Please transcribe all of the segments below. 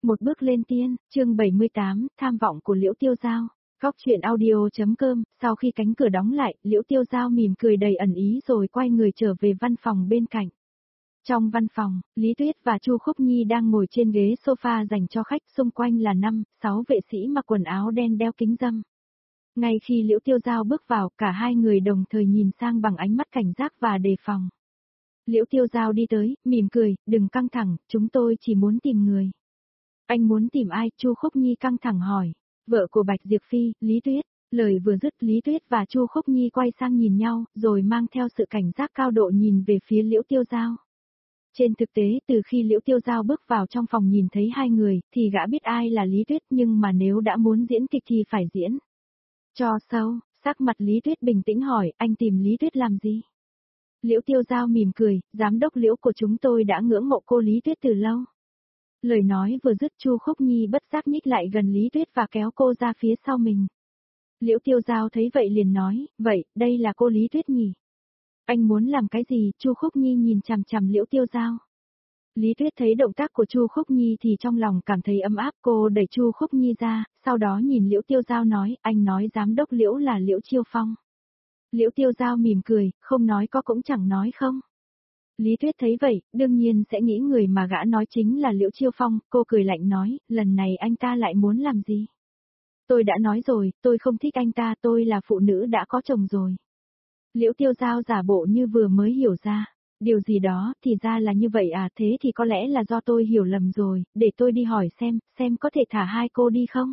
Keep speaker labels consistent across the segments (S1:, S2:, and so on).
S1: Một bước lên tiên, chương 78, tham vọng của Liễu Tiêu Giao. Góc truyện audio.com, sau khi cánh cửa đóng lại, Liễu Tiêu Giao mỉm cười đầy ẩn ý rồi quay người trở về văn phòng bên cạnh. Trong văn phòng, Lý Tuyết và Chu Khúc Nhi đang ngồi trên ghế sofa dành cho khách, xung quanh là 5-6 vệ sĩ mặc quần áo đen đeo kính râm. Ngay khi Liễu Tiêu Giao bước vào, cả hai người đồng thời nhìn sang bằng ánh mắt cảnh giác và đề phòng. Liễu Tiêu Giao đi tới, mỉm cười, đừng căng thẳng, chúng tôi chỉ muốn tìm người. Anh muốn tìm ai? Chu Khúc Nhi căng thẳng hỏi. Vợ của Bạch Diệp Phi, Lý Tuyết. Lời vừa dứt, Lý Tuyết và Chu Khúc Nhi quay sang nhìn nhau, rồi mang theo sự cảnh giác cao độ nhìn về phía Liễu Tiêu Giao. Trên thực tế, từ khi Liễu Tiêu Giao bước vào trong phòng nhìn thấy hai người, thì gã biết ai là Lý Tuyết, nhưng mà nếu đã muốn diễn kịch thì phải diễn. Cho sâu, sắc mặt Lý Tuyết bình tĩnh hỏi, anh tìm Lý Tuyết làm gì? Liễu Tiêu Giao mỉm cười, giám đốc Liễu của chúng tôi đã ngưỡng mộ cô Lý Tuyết từ lâu. Lời nói vừa dứt, Chu Khúc Nhi bất giác nhích lại gần Lý Tuyết và kéo cô ra phía sau mình. Liễu Tiêu Giao thấy vậy liền nói, vậy, đây là cô Lý Tuyết nhỉ? Anh muốn làm cái gì? Chu Khúc Nhi nhìn chằm chằm Liễu Tiêu Giao. Lý Tuyết thấy động tác của Chu Khúc Nhi thì trong lòng cảm thấy ấm áp, cô đẩy Chu Khúc Nhi ra, sau đó nhìn Liễu Tiêu Giao nói, anh nói giám đốc Liễu là Liễu Chiêu Phong. Liễu Tiêu Giao mỉm cười, không nói có cũng chẳng nói không. Lý Tuyết thấy vậy, đương nhiên sẽ nghĩ người mà gã nói chính là Liễu Chiêu Phong, cô cười lạnh nói, lần này anh ta lại muốn làm gì? Tôi đã nói rồi, tôi không thích anh ta, tôi là phụ nữ đã có chồng rồi. Liễu Tiêu Giao giả bộ như vừa mới hiểu ra, điều gì đó, thì ra là như vậy à, thế thì có lẽ là do tôi hiểu lầm rồi, để tôi đi hỏi xem có thể thả hai cô đi không?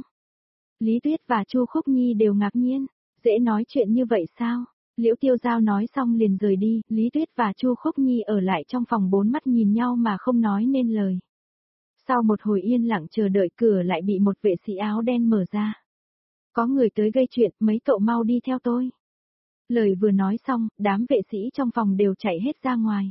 S1: Lý Tuyết và Chu Khúc Nhi đều ngạc nhiên, dễ nói chuyện như vậy sao? Liễu Tiêu Giao nói xong liền rời đi, Lý Tuyết và Chu Khúc Nhi ở lại trong phòng bốn mắt nhìn nhau mà không nói nên lời. Sau một hồi yên lặng chờ đợi, cửa lại bị một vệ sĩ áo đen mở ra. Có người tới gây chuyện, mấy cậu mau đi theo tôi. Lời vừa nói xong, đám vệ sĩ trong phòng đều chạy hết ra ngoài.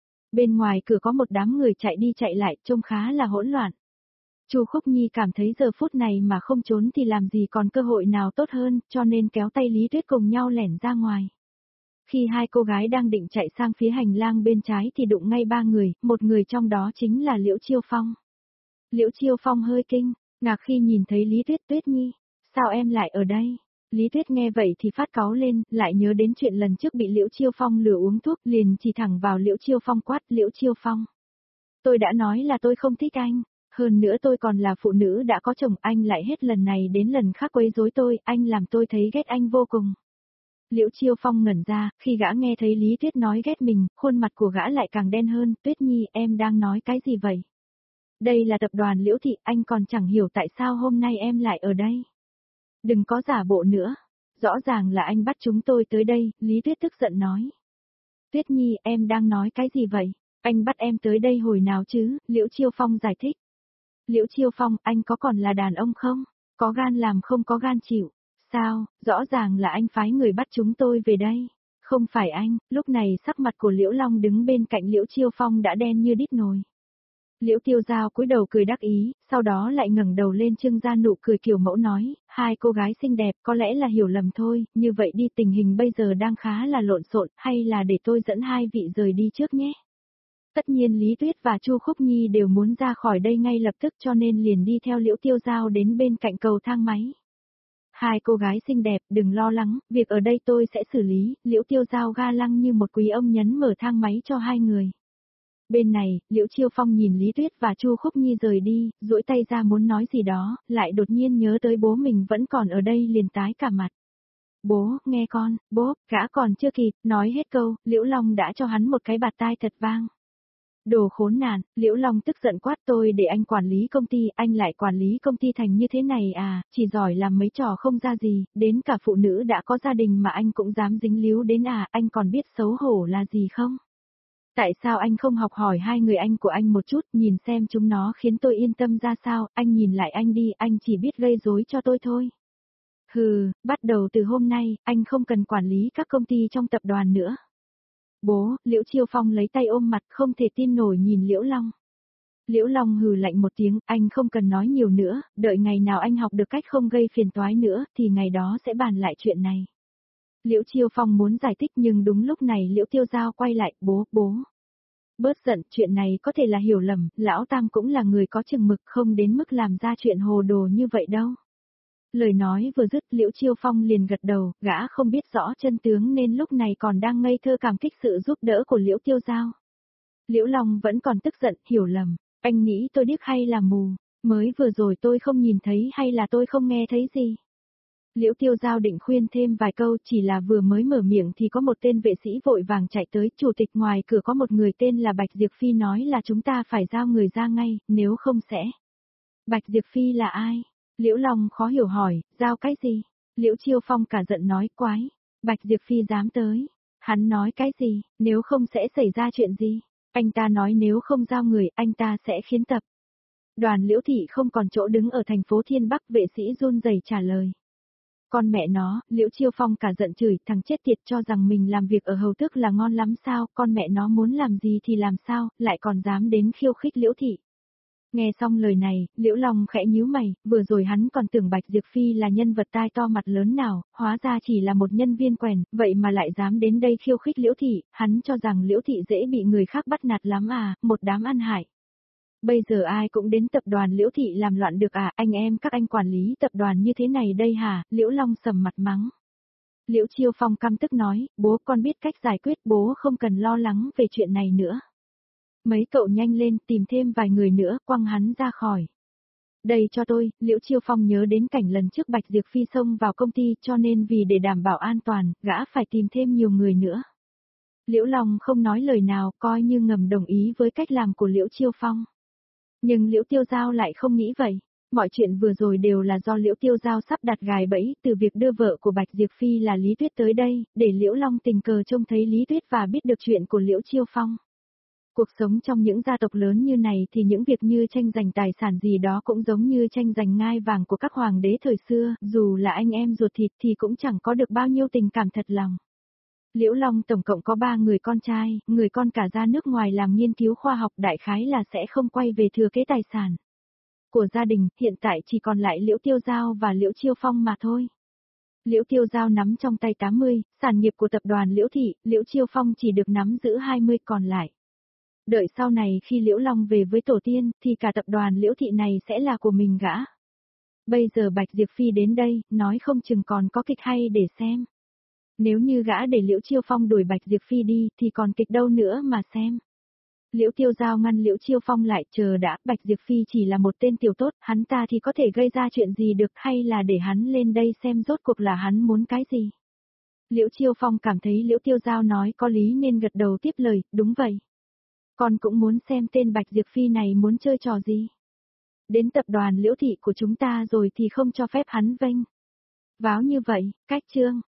S1: Bên ngoài cửa có một đám người chạy đi chạy lại, trông khá là hỗn loạn. Chu Khúc Nhi cảm thấy giờ phút này mà không trốn thì làm gì còn cơ hội nào tốt hơn, cho nên kéo tay Lý Tuyết cùng nhau lẻn ra ngoài. Khi hai cô gái đang định chạy sang phía hành lang bên trái thì đụng ngay ba người, một người trong đó chính là Liễu Chiêu Phong. Liễu Chiêu Phong hơi kinh ngạc khi nhìn thấy Lý Tuyết. Tuyết Nhi, sao em lại ở đây? Lý Tuyết nghe vậy thì phát cáu lên, lại nhớ đến chuyện lần trước bị Liễu Chiêu Phong lừa uống thuốc, liền chỉ thẳng vào Liễu Chiêu Phong quát, Liễu Chiêu Phong. Tôi đã nói là tôi không thích anh, hơn nữa tôi còn là phụ nữ đã có chồng, anh lại hết lần này đến lần khác quấy rối tôi, anh làm tôi thấy ghét anh vô cùng. Liễu Chiêu Phong ngẩn ra, khi gã nghe thấy Lý Tuyết nói ghét mình, khuôn mặt của gã lại càng đen hơn, Tuyết Nhi, em đang nói cái gì vậy? Đây là tập đoàn Liễu Thị, anh còn chẳng hiểu tại sao hôm nay em lại ở đây. Đừng có giả bộ nữa, rõ ràng là anh bắt chúng tôi tới đây, Lý Tuyết tức giận nói. Tuyết Nhi, em đang nói cái gì vậy? Anh bắt em tới đây hồi nào chứ? Liễu Chiêu Phong giải thích. Liễu Chiêu Phong, anh có còn là đàn ông không? Có gan làm không có gan chịu. Sao, rõ ràng là anh phái người bắt chúng tôi về đây. Không phải anh, lúc này sắc mặt của Liễu Long đứng bên cạnh Liễu Chiêu Phong đã đen như đít nồi. Liễu Tiêu Giao cúi đầu cười đắc ý, sau đó lại ngẩng đầu lên trưng ra nụ cười kiểu mẫu nói, hai cô gái xinh đẹp có lẽ là hiểu lầm thôi, như vậy đi, tình hình bây giờ đang khá là lộn xộn, hay là để tôi dẫn hai vị rời đi trước nhé. Tất nhiên Lý Tuyết và Chu Khúc Nhi đều muốn ra khỏi đây ngay lập tức cho nên liền đi theo Liễu Tiêu Giao đến bên cạnh cầu thang máy. Hai cô gái xinh đẹp, đừng lo lắng, việc ở đây tôi sẽ xử lý, Liễu Tiêu Giao ga lăng như một quý ông nhấn mở thang máy cho hai người. Bên này, Liễu Chiêu Phong nhìn Lý Tuyết và Chu Khúc Nhi rời đi, duỗi tay ra muốn nói gì đó, lại đột nhiên nhớ tới bố mình vẫn còn ở đây liền tái cả mặt. Bố, nghe con, bố, gã còn chưa kịp, nói hết câu, Liễu Long đã cho hắn một cái bạt tai thật vang. Đồ khốn nạn, Liễu Long tức giận quát, tôi để anh quản lý công ty, anh lại quản lý công ty thành như thế này à, chỉ giỏi làm mấy trò không ra gì, đến cả phụ nữ đã có gia đình mà anh cũng dám dính líu đến à, anh còn biết xấu hổ là gì không? Tại sao anh không học hỏi hai người anh của anh một chút, nhìn xem chúng nó khiến tôi yên tâm ra sao, anh nhìn lại anh đi, anh chỉ biết gây rối cho tôi thôi. Hừ, bắt đầu từ hôm nay, anh không cần quản lý các công ty trong tập đoàn nữa. Bố, Liễu Chiêu Phong lấy tay ôm mặt không thể tin nổi nhìn Liễu Long. Liễu Long hừ lạnh một tiếng, anh không cần nói nhiều nữa, đợi ngày nào anh học được cách không gây phiền toái nữa, thì ngày đó sẽ bàn lại chuyện này. Liễu Chiêu Phong muốn giải thích nhưng đúng lúc này Liễu Tiêu Giao quay lại, bố. Bớt giận, chuyện này có thể là hiểu lầm, lão Tam cũng là người có chừng mực không đến mức làm ra chuyện hồ đồ như vậy đâu. Lời nói vừa dứt Liễu Chiêu Phong liền gật đầu, gã không biết rõ chân tướng nên lúc này còn đang ngây thơ cảm kích sự giúp đỡ của Liễu Tiêu Giao. Liễu Long vẫn còn tức giận, hiểu lầm, anh nghĩ tôi điếc hay là mù, mới vừa rồi tôi không nhìn thấy hay là tôi không nghe thấy gì. Liễu Tiêu Giao định khuyên thêm vài câu chỉ là vừa mới mở miệng thì có một tên vệ sĩ vội vàng chạy tới, chủ tịch ngoài cửa có một người tên là Bạch Diệp Phi nói là chúng ta phải giao người ra ngay, nếu không sẽ. Bạch Diệp Phi là ai? Liễu Long khó hiểu hỏi, giao cái gì? Liễu Chiêu Phong cả giận nói quái, Bạch Diệp Phi dám tới. Hắn nói cái gì, nếu không sẽ xảy ra chuyện gì? Anh ta nói nếu không giao người, anh ta sẽ khiến tập. Đoàn Liễu Thị không còn chỗ đứng ở thành phố Thiên Bắc, vệ sĩ run rẩy trả lời. Con mẹ nó, Liễu Chiêu Phong cả giận chửi, thằng chết tiệt cho rằng mình làm việc ở hầu tước là ngon lắm sao, con mẹ nó muốn làm gì thì làm sao, lại còn dám đến khiêu khích Liễu Thị. Nghe xong lời này, Liễu Long khẽ nhíu mày, vừa rồi hắn còn tưởng Bạch Diệp Phi là nhân vật tai to mặt lớn nào, hóa ra chỉ là một nhân viên quèn, vậy mà lại dám đến đây khiêu khích Liễu Thị, hắn cho rằng Liễu Thị dễ bị người khác bắt nạt lắm à, một đám ăn hại. Bây giờ ai cũng đến tập đoàn Liễu Thị làm loạn được à, anh em các anh quản lý tập đoàn như thế này đây hả, Liễu Long sầm mặt mắng. Liễu Chiêu Phong căm tức nói, bố con biết cách giải quyết, bố không cần lo lắng về chuyện này nữa. Mấy cậu nhanh lên tìm thêm vài người nữa, quăng hắn ra khỏi. Đây cho tôi, Liễu Chiêu Phong nhớ đến cảnh lần trước Bạch Diệp Phi xông vào công ty cho nên vì để đảm bảo an toàn, gã phải tìm thêm nhiều người nữa. Liễu Long không nói lời nào, coi như ngầm đồng ý với cách làm của Liễu Chiêu Phong. Nhưng Liễu Tiêu Giao lại không nghĩ vậy. Mọi chuyện vừa rồi đều là do Liễu Tiêu Giao sắp đặt gài bẫy, từ việc đưa vợ của Bạch Diệp Phi là Lý Tuyết tới đây, để Liễu Long tình cờ trông thấy Lý Tuyết và biết được chuyện của Liễu Chiêu Phong. Cuộc sống trong những gia tộc lớn như này thì những việc như tranh giành tài sản gì đó cũng giống như tranh giành ngai vàng của các hoàng đế thời xưa, dù là anh em ruột thịt thì cũng chẳng có được bao nhiêu tình cảm thật lòng. Liễu Long tổng cộng có 3 người con trai, người con cả ra nước ngoài làm nghiên cứu khoa học, đại khái là sẽ không quay về thừa kế tài sản của gia đình, hiện tại chỉ còn lại Liễu Tiêu Giao và Liễu Chiêu Phong mà thôi. Liễu Tiêu Giao nắm trong tay 80, sản nghiệp của tập đoàn Liễu Thị, Liễu Chiêu Phong chỉ được nắm giữ 20 còn lại. Đợi sau này khi Liễu Long về với tổ tiên, thì cả tập đoàn Liễu Thị này sẽ là của mình gã. Bây giờ Bạch Diệp Phi đến đây, nói không chừng còn có kịch hay để xem. Nếu như gã để Liễu Chiêu Phong đuổi Bạch Diệp Phi đi, thì còn kịch đâu nữa mà xem. Liễu Tiêu Giao ngăn Liễu Chiêu Phong lại, chờ đã, Bạch Diệp Phi chỉ là một tên tiểu tốt, hắn ta thì có thể gây ra chuyện gì được, hay là để hắn lên đây xem rốt cuộc là hắn muốn cái gì. Liễu Chiêu Phong cảm thấy Liễu Tiêu Giao nói có lý nên gật đầu tiếp lời, đúng vậy. Con cũng muốn xem tên Bạch Diệp Phi này muốn chơi trò gì. Đến tập đoàn Liễu Thị của chúng ta rồi thì không cho phép hắn vênh váo như vậy, cách chương.